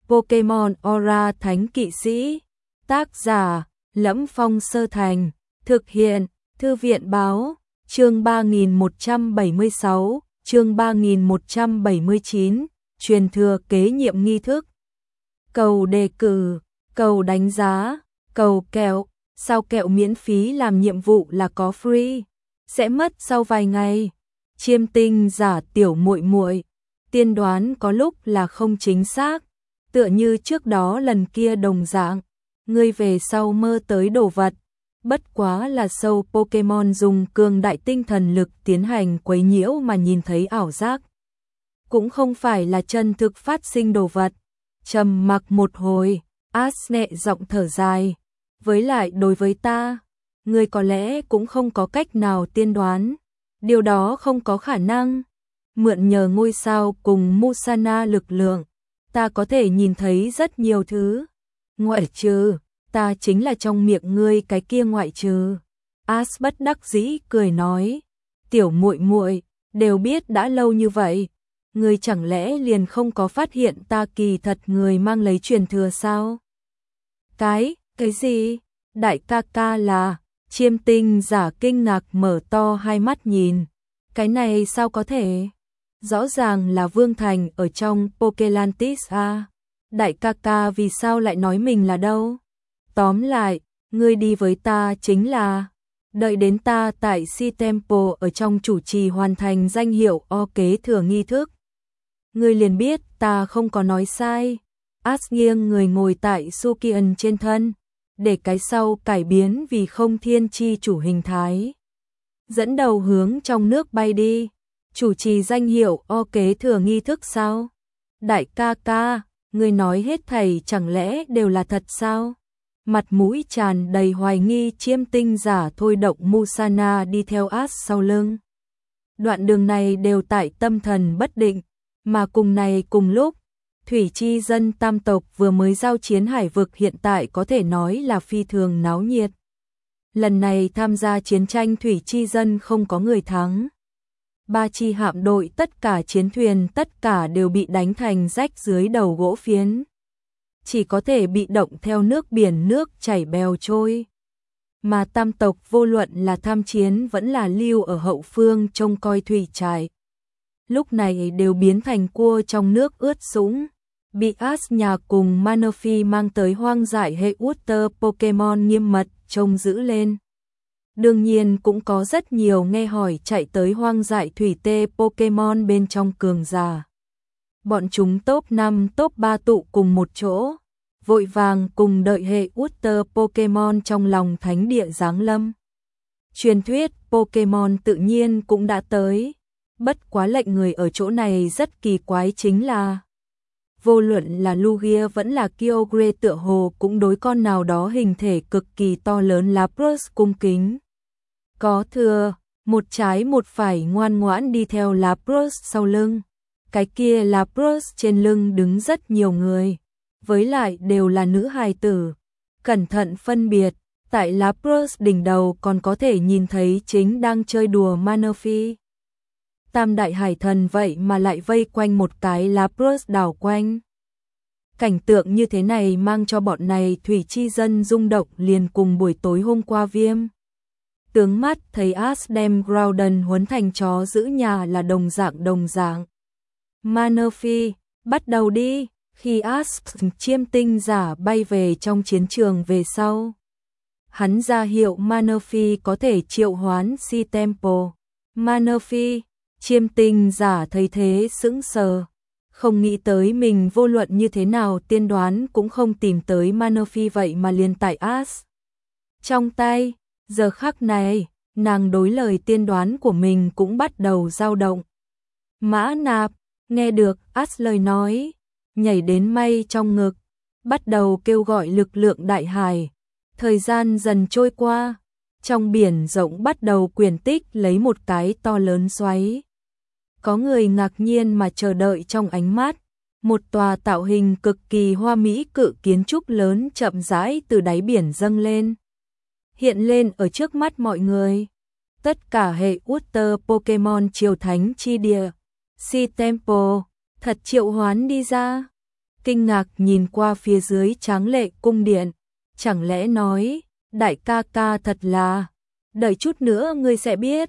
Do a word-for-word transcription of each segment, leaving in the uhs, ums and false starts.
Pokemon Aura Thánh Kỵ Sĩ. Tác giả: Lẫm Phong Sơ Thành. Thực hiện: Thư viện báo. Chương ba nghìn một trăm bảy mươi sáu, chương ba nghìn một trăm bảy mươi chín, truyền thừa kế nhiệm nghi thức. Cầu đề cử, cầu đánh giá, cầu kẹo, sao kẹo miễn phí làm nhiệm vụ là có free, sẽ mất sau vài ngày. Chiêm tinh giả tiểu muội muội, tiên đoán có lúc là không chính xác, tựa như trước đó lần kia đồng dạng, ngươi về sau mơ tới đồ vật, bất quá là sâu Pokemon dùng cường đại tinh thần lực tiến hành quấy nhiễu mà nhìn thấy ảo giác. Cũng không phải là chân thực phát sinh đồ vật. Trầm mặc một hồi, Ash nhẹ giọng thở dài. Với lại đối với ta, ngươi có lẽ cũng không có cách nào tiên đoán. Điều đó không có khả năng. Mượn nhờ ngôi sao cùng Musana lực lượng, ta có thể nhìn thấy rất nhiều thứ. Ngoại trừ, ta chính là trong miệng ngươi cái kia ngoại trừ. Ash bất đắc dĩ cười nói, tiểu muội muội, đều biết đã lâu như vậy, ngươi chẳng lẽ liền không có phát hiện ta kỳ thật người mang lấy truyền thừa sao? Cái, cái gì? Đại ca ca là, chiêm tinh giả kinh ngạc mở to hai mắt nhìn. Cái này sao có thể? Rõ ràng là Vương Thành ở trong Pokelantis à? Đại ca ca vì sao lại nói mình là đâu? Tóm lại, ngươi đi với ta chính là, đợi đến ta tại Si Temple ở trong chủ trì hoàn thành danh hiệu o kế thừa nghi thức. Ngươi liền biết ta không có nói sai. Ash nghiêng người ngồi tại Sukian trên thân, để cái sau cải biến vì không thiên chi chủ hình thái. Dẫn đầu hướng trong nước bay đi, chủ trì danh hiệu o kế thừa nghi thức sao? Đại ca ca, ngươi nói hết thảy chẳng lẽ đều là thật sao? Mặt mũi tràn đầy hoài nghi chiêm tinh giả thôi động Musana đi theo Ash sau lưng. Đoạn đường này đều tại tâm thần bất định, mà cùng này cùng lúc, thủy chi dân tam tộc vừa mới giao chiến hải vực hiện tại có thể nói là phi thường náo nhiệt. Lần này tham gia chiến tranh thủy chi dân không có người thắng. Ba chi hạm đội tất cả chiến thuyền tất cả đều bị đánh thành rách dưới đầu gỗ phiến. Chỉ có thể bị động theo nước biển nước chảy bèo trôi. Mà tam tộc vô luận là tham chiến vẫn là lưu ở hậu phương trông coi thủy trại. Lúc này đều biến thành cua trong nước ướt sũng. Bị Ash nhà cùng Manaphy mang tới hoang dại hệ Water Pokemon nghiêm mật trông giữ lên. Đương nhiên cũng có rất nhiều nghe hỏi chạy tới hoang dại thủy tê Pokemon bên trong cường giả. Bọn chúng top năm top ba tụ cùng một chỗ, vội vàng cùng đợi hệ Water Pokemon trong lòng thánh địa giáng lâm. Truyền thuyết Pokemon tự nhiên cũng đã tới, bất quá lệnh người ở chỗ này rất kỳ quái chính là vô luận là Lugia vẫn là Kyogre tựa hồ cũng đối con nào đó hình thể cực kỳ to lớn Lapras cung kính. Có thừa, một trái một phải ngoan ngoãn đi theo Lapras sau lưng. Cái kia Lapras trên lưng đứng rất nhiều người, với lại đều là nữ hài tử. Cẩn thận phân biệt, tại Lapras đỉnh đầu còn có thể nhìn thấy chính đang chơi đùa Manaphy. Tam đại hải thần vậy mà lại vây quanh một cái Lapras đảo quanh. Cảnh tượng như thế này mang cho bọn này thủy chi dân rung động liền cùng buổi tối hôm qua Viêm. Tướng mắt thấy Ash đem Groudon huấn thành chó giữ nhà là đồng dạng đồng dạng. Manaphy, bắt đầu đi. Khi Ash chiêm tinh giả bay về trong chiến trường về sau, hắn ra hiệu Manaphy có thể triệu hoán Si Temple. Manaphy, chiêm tinh giả thấy thế sững sờ, không nghĩ tới mình vô luận như thế nào tiên đoán cũng không tìm tới Manaphy vậy mà liền tại Ash trong tay. Giờ khắc này, nàng đối lời tiên đoán của mình cũng bắt đầu dao động. Mã Nạp, nghe được Ash lời nói, nhảy đến may trong ngực, bắt đầu kêu gọi lực lượng đại hải. Thời gian dần trôi qua, trong biển rộng bắt đầu quyển tích lấy một cái to lớn xoáy. Có người ngạc nhiên mà chờ đợi trong ánh mắt, một tòa tạo hình cực kỳ hoa mỹ cự kiến trúc lớn chậm rãi từ đáy biển dâng lên, hiện lên ở trước mắt mọi người. Tất cả hệ Water Pokemon triều thánh chi địa, Si Temple, thật triệu hoán đi ra. kinh ngạc nhìn qua phía dưới tráng lệ cung điện, chẳng lẽ nói, đại ca ca thật là, đợi chút nữa ngươi sẽ biết.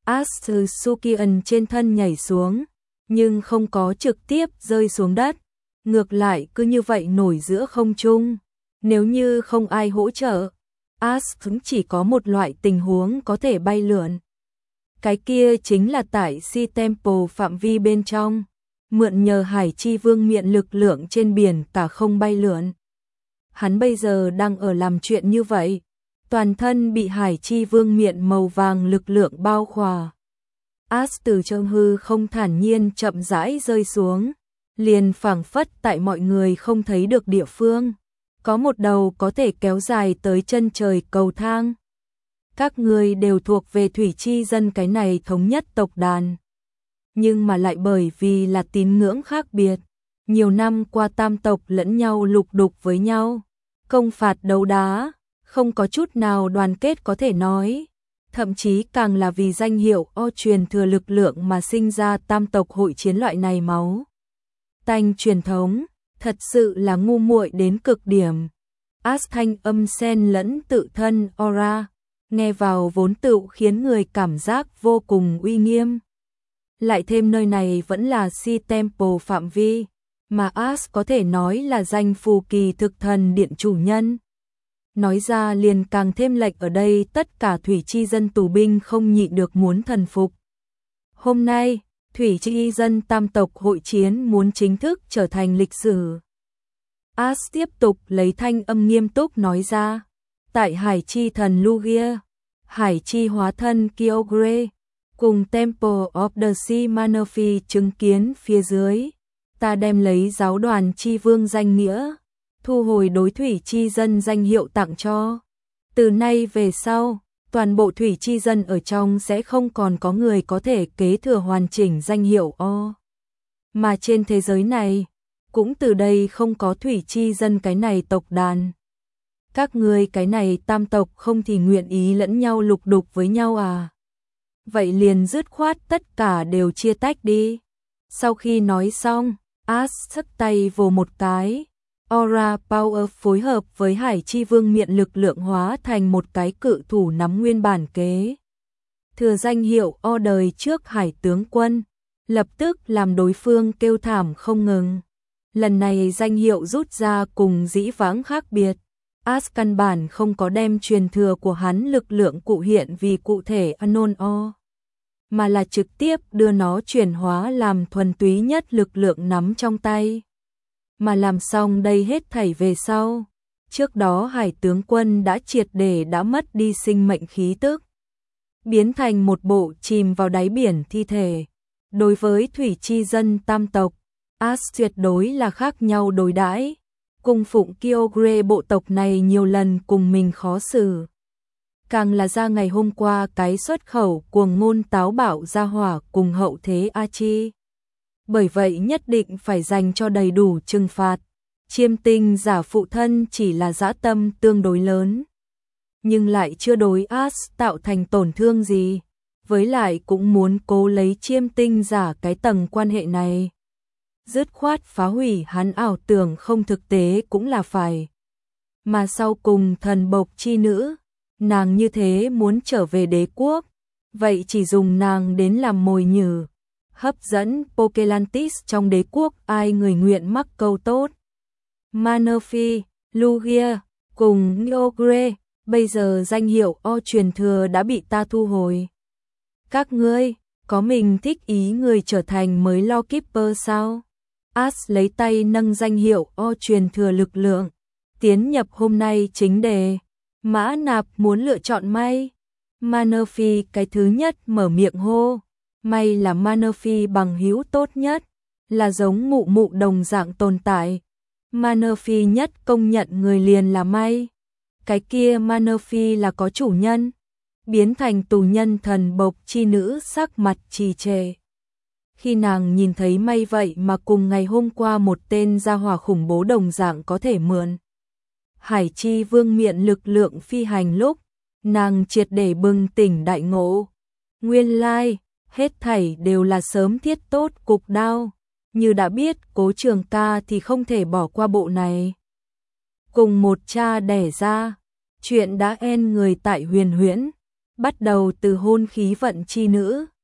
Asusukian trên thân nhảy xuống, nhưng không có trực tiếp rơi xuống đất, ngược lại cứ như vậy nổi giữa không trung. Nếu như không ai hỗ trợ, Asusu chỉ có một loại tình huống có thể bay lượn. Cái kia chính là tại Si Temple phạm vi bên trong, mượn nhờ Hải Chi Vương miện lực lượng trên biển cả không bay lượn. Hắn bây giờ đang ở làm chuyện như vậy, toàn thân bị Hải Chi Vương miện màu vàng lực lượng bao khỏa. As từ trong hư không thản nhiên chậm rãi rơi xuống, liền phảng phất tại mọi người không thấy được địa phương, có một đầu có thể kéo dài tới chân trời cầu thang. Các người đều thuộc về thủy chi dân cái này thống nhất tộc đàn, nhưng mà lại bởi vì là tín ngưỡng khác biệt, nhiều năm qua tam tộc lẫn nhau lục đục với nhau, công phạt đấu đá, không có chút nào đoàn kết có thể nói, thậm chí càng là vì danh hiệu O truyền thừa lực lượng mà sinh ra tam tộc hội chiến loại này máu tanh truyền thống, thật sự là ngu muội đến cực điểm. As thanh âm xen lẫn tự thân aura, nghe vào vốn tự khiến người cảm giác vô cùng uy nghiêm. Lại thêm nơi này vẫn là Si Temple phạm vi, mà As có thể nói là danh phù kỳ thực thần điện chủ nhân. Nói ra liền càng thêm lệch, ở đây tất cả thủy chi dân tù binh không nhịn được muốn thần phục. Hôm nay, thủy chi dân tam tộc hội chiến muốn chính thức trở thành lịch sử. As tiếp tục lấy thanh âm nghiêm túc nói ra, tại Hải Chi thần Lugia, Hải Chi hóa thân Kyogre, cùng Temple of the Sea Manaphy chứng kiến phía dưới, ta đem lấy giáo đoàn chi vương danh nghĩa, thu hồi đối thủy chi dân danh hiệu tặng cho. Từ nay về sau, toàn bộ thủy chi dân ở trong sẽ không còn có người có thể kế thừa hoàn chỉnh danh hiệu O. Mà trên thế giới này, cũng từ đây không có thủy chi dân cái này tộc đàn. Các ngươi cái này tam tộc không thì nguyện ý lẫn nhau lục đục với nhau à? Vậy liền dứt khoát tất cả đều chia tách đi. Sau khi nói xong, As xất tay vồ một cái, Aura Power phối hợp với Hải Chi Vương miện lực lượng hóa thành một cái cự thủ nắm nguyên bản kế. Thừa danh hiệu O đời trước Hải tướng quân, lập tức làm đối phương kêu thảm không ngừng. Lần này danh hiệu rút ra cùng dĩ vãng khác biệt. As căn bản không có đem truyền thừa của hắn lực lượng cụ hiện vì cụ thể Anon O, mà là trực tiếp đưa nó chuyển hóa làm thuần túy nhất lực lượng nắm trong tay. Mà làm xong đây hết thảy về sau, trước đó Hải tướng quân đã triệt để đã mất đi sinh mệnh khí tức, biến thành một bộ chìm vào đáy biển thi thể. Đối với thủy chi dân tam tộc, As tuyệt đối là khác nhau đối đãi, cung phụng Kyogre bộ tộc này nhiều lần cùng mình khó xử. Càng là ra ngày hôm qua cái xuất khẩu cuồng ngôn táo bạo ra hỏa cùng hậu thế Achi. Bởi vậy nhất định phải dành cho đầy đủ trừng phạt. Chiêm tinh giả phụ thân chỉ là dã tâm tương đối lớn, nhưng lại chưa đối As tạo thành tổn thương gì. Với lại cũng muốn cố lấy chiêm tinh giả cái tầng quan hệ này, dứt khoát phá hủy hắn ảo tưởng không thực tế cũng là phải. Mà sau cùng thần bộc chi nữ, nàng như thế muốn trở về đế quốc, vậy chỉ dùng nàng đến làm mồi nhử, hấp dẫn Pokelantis trong đế quốc ai người nguyện mắc câu tốt. Manaphy, Lugia, cùng Kyogre, bây giờ danh hiệu O truyền thừa đã bị ta thu hồi. Các ngươi, có mình thích ý người trở thành mới Lawkeeper sao? As lấy tay nâng danh hiệu O truyền thừa lực lượng, tiến nhập hôm nay chính đề. Mã Nạp muốn lựa chọn may. Manaphy cái thứ nhất mở miệng hô. May là Manaphy bằng hữu tốt nhất, là giống mụ mụ đồng dạng tồn tại. Manaphy nhất công nhận người liền là may. Cái kia Manaphy là có chủ nhân. Biến thành tù nhân thần bộc chi nữ sắc mặt trì trệ. Khi nàng nhìn thấy may vậy mà cùng ngày hôm qua một tên gia hỏa khủng bố đồng dạng có thể mượn Hải Chi Vương miện lực lượng phi hành lúc, nàng triệt để bừng tỉnh đại ngộ. Nguyên lai, hết thảy đều là sớm thiết tốt cục đao. như đã biết Cố Trường Ca thì không thể bỏ qua bộ này. Cùng một cha đẻ ra, chuyện đã en người tại Huyền Huyễn, bắt đầu từ hôn khí vận chi nữ,